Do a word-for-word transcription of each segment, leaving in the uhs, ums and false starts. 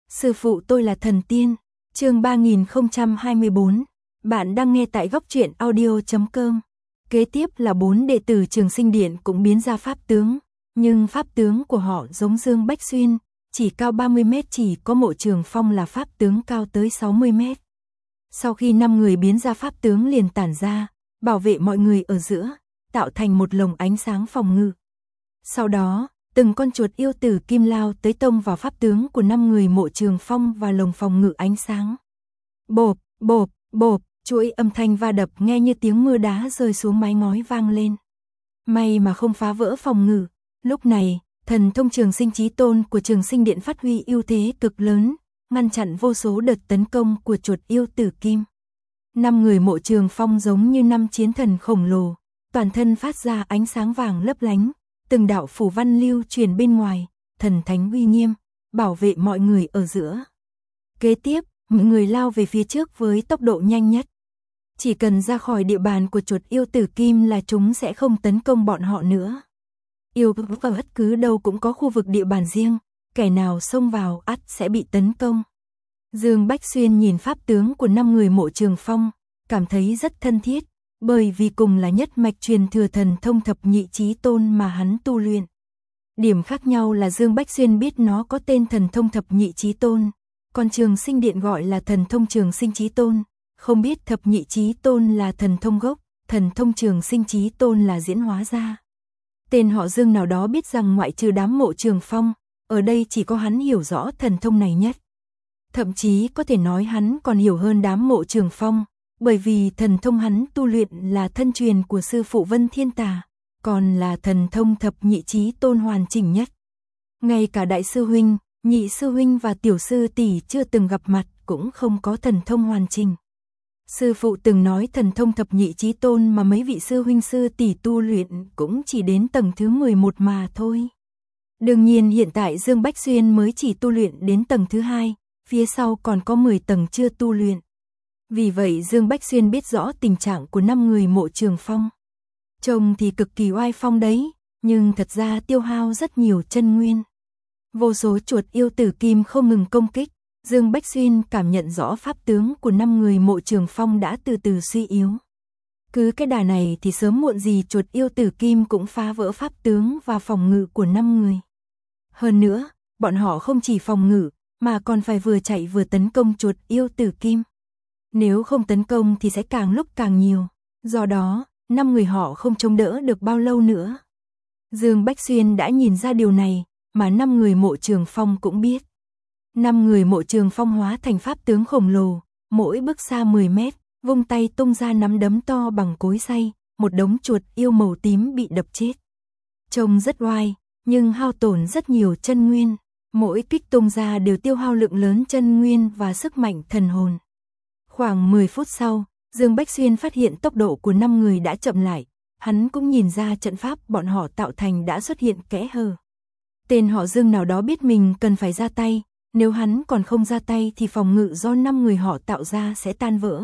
Sư phụ tôi là thần tiên. Chương ba nghìn không trăm hai mươi bốn. Bạn đang nghe tại góc truyện audio chấm com. Kế tiếp là bốn đệ tử Trường Sinh Điện cũng biến ra pháp tướng, nhưng pháp tướng của họ giống Dương Bách Xuyên, chỉ cao ba mươi mét, chỉ có Mộ Trường Phong là pháp tướng cao tới sáu mươi mét. Sau khi năm người biến ra pháp tướng liền tản ra, bảo vệ mọi người ở giữa, tạo thành một lồng ánh sáng phòng ngự. Sau đó, từng con chuột yêu tử kim lao tới tông vào pháp tướng của năm người Mộ Trường Phong và lồng phòng ngự ánh sáng. Bộp, bộp, bộp, chuỗi âm thanh va đập nghe như tiếng mưa đá rơi xuống mái ngói vang lên. May mà không phá vỡ phòng ngự. Lúc này, thần thông Trường Sinh Chí Tôn của Trường Sinh Điện phát huy ưu thế cực lớn, ngăn chặn vô số đợt tấn công của chuột yêu tử kim. Năm người Mộ Trường Phong giống như năm chiến thần khổng lồ, toàn thân phát ra ánh sáng vàng lấp lánh, từng đạo phủ văn lưu truyền bên ngoài, thần thánh uy nghiêm, bảo vệ mọi người ở giữa. Kế tiếp, mọi người lao về phía trước với tốc độ nhanh nhất. Chỉ cần ra khỏi địa bàn của chuột yêu tử kim là chúng sẽ không tấn công bọn họ nữa. Yêu vào bất cứ đâu cũng có khu vực địa bàn riêng, kẻ nào xông vào ắt sẽ bị tấn công. Dương Bách Xuyên nhìn pháp tướng của năm người Mộ Trường Phong, cảm thấy rất thân thiết, bởi vì cùng là nhất mạch truyền thừa thần thông thập nhị chí tôn mà hắn tu luyện. Điểm khác nhau là Dương Bách Xuyên biết nó có tên thần thông thập nhị chí tôn, còn Trường Sinh Điện gọi là thần thông Trường Sinh Chí Tôn, không biết thập nhị chí tôn là thần thông gốc, thần thông Trường Sinh Chí Tôn là diễn hóa ra. Tên họ Dương nào đó biết rằng ngoại trừ đám Mộ Trường Phong, ở đây chỉ có hắn hiểu rõ thần thông này nhất. Thậm chí có thể nói hắn còn hiểu hơn đám Mộ Trường Phong, bởi vì thần thông hắn tu luyện là thân truyền của sư phụ Vân Thiên Tà, còn là thần thông thập nhị chí tôn hoàn chỉnh nhất. Ngay cả đại sư huynh, nhị sư huynh và tiểu sư tỷ chưa từng gặp mặt cũng không có thần thông hoàn chỉnh. Sư phụ từng nói thần thông thập nhị chí tôn mà mấy vị sư huynh sư tỷ tu luyện cũng chỉ đến tầng thứ mười một mà thôi. Đương nhiên hiện tại Dương Bách Xuyên mới chỉ tu luyện đến tầng thứ hai, phía sau còn có mười tầng chưa tu luyện. Vì vậy Dương Bách Xuyên biết rõ tình trạng của năm người Mộ Trường Phong. Trông thì cực kỳ oai phong đấy, nhưng thật ra tiêu hao rất nhiều chân nguyên. Vô số chuột yêu tử kim không ngừng công kích, Dương Bách Xuyên cảm nhận rõ pháp tướng của năm người Mộ Trường Phong đã từ từ suy yếu. Cứ cái đà này thì sớm muộn gì chuột yêu tử kim cũng phá vỡ pháp tướng và phòng ngự của năm người. Hơn nữa, bọn họ không chỉ phòng ngự, mà còn phải vừa chạy vừa tấn công chuột yêu tử kim. Nếu không tấn công thì sẽ càng lúc càng nhiều, do đó, năm người họ không chống đỡ được bao lâu nữa. Dương Bách Xuyên đã nhìn ra điều này, mà năm người Mộ Trường Phong cũng biết. Năm người Mộ Trường Phong hóa thành pháp tướng khổng lồ, mỗi bước xa mười mét, vung tay tung ra nắm đấm to bằng cối xay, một đống chuột yêu màu tím bị đập chết. Trông rất oai, nhưng hao tổn rất nhiều chân nguyên, mỗi kích tung ra đều tiêu hao lượng lớn chân nguyên và sức mạnh thần hồn. Khoảng mười phút sau, Dương Bách Xuyên phát hiện tốc độ của năm người đã chậm lại, hắn cũng nhìn ra trận pháp bọn họ tạo thành đã xuất hiện kẽ hở. Tên họ Dương nào đó biết mình cần phải ra tay, nếu hắn còn không ra tay thì phòng ngự do năm người họ tạo ra sẽ tan vỡ.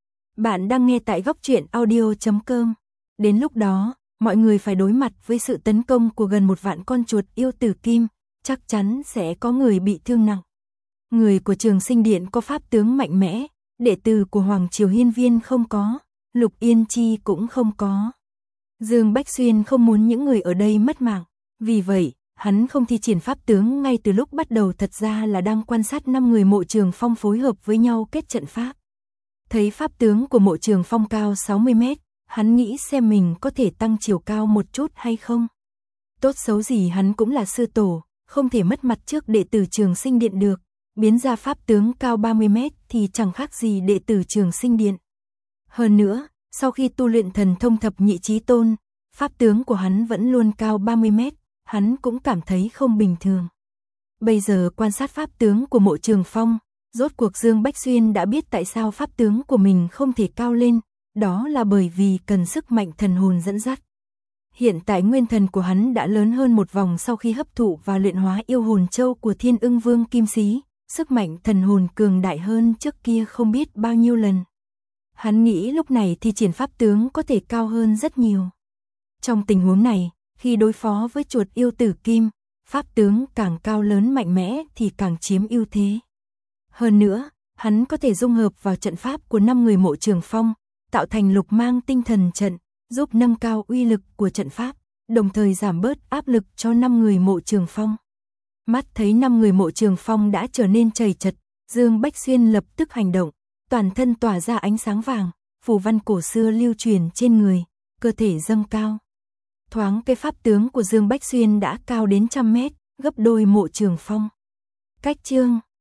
Bạn đang nghe tại góc truyện audio chấm com. Đến lúc đó, mọi người phải đối mặt với sự tấn công của gần một vạn con chuột yêu tử kim, chắc chắn sẽ có người bị thương nặng. Người của Trường Sinh Điện có pháp tướng mạnh mẽ, đệ tử của Hoàng Triều Hiên Viên không có, Lục Yên Chi cũng không có. Dương Bách Xuyên không muốn những người ở đây mất mạng, vì vậy, hắn không thi triển pháp tướng ngay từ lúc bắt đầu, thật ra là đang quan sát năm người Mộ Trường Phong phối hợp với nhau kết trận pháp. Thấy pháp tướng của Mộ Trường Phong cao sáu mươi mét, hắn nghĩ xem mình có thể tăng chiều cao một chút hay không. Tốt xấu gì hắn cũng là sư tổ, không thể mất mặt trước đệ tử Trường Sinh Điện được, biến ra pháp tướng cao ba mươi mét thì chẳng khác gì đệ tử Trường Sinh Điện. Hơn nữa, sau khi tu luyện thần thông thập nhị chí tôn, pháp tướng của hắn vẫn luôn cao ba mươi mét, hắn cũng cảm thấy không bình thường. Bây giờ quan sát pháp tướng của Mộ Trường Phong, rốt cuộc Dương Bách Xuyên đã biết tại sao pháp tướng của mình không thể cao lên, đó là bởi vì cần sức mạnh thần hồn dẫn dắt. Hiện tại nguyên thần của hắn đã lớn hơn một vòng sau khi hấp thụ và luyện hóa yêu hồn châu của Thiên Ưng Vương Kim Xí, sức mạnh thần hồn cường đại hơn trước kia không biết bao nhiêu lần. Hắn nghĩ lúc này thì triển pháp tướng có thể cao hơn rất nhiều. Trong tình huống này, khi đối phó với chuột yêu tử kim, pháp tướng càng cao lớn mạnh mẽ thì càng chiếm ưu thế. Hơn nữa, hắn có thể dung hợp vào trận pháp của năm người Mộ Trường Phong, tạo thành lục mang tinh thần trận, giúp nâng cao uy lực của trận pháp, đồng thời giảm bớt áp lực cho năm người Mộ Trường Phong. Mắt thấy năm người Mộ Trường Phong đã trở nên chầy chật, Dương Bách Xuyên lập tức hành động, toàn thân tỏa ra ánh sáng vàng, phù văn cổ xưa lưu truyền trên người, cơ thể dâng cao. Thoáng cái pháp tướng của Dương Bách Xuyên đã cao đến trăm mét, gấp đôi Mộ Trường Phong. Cách chương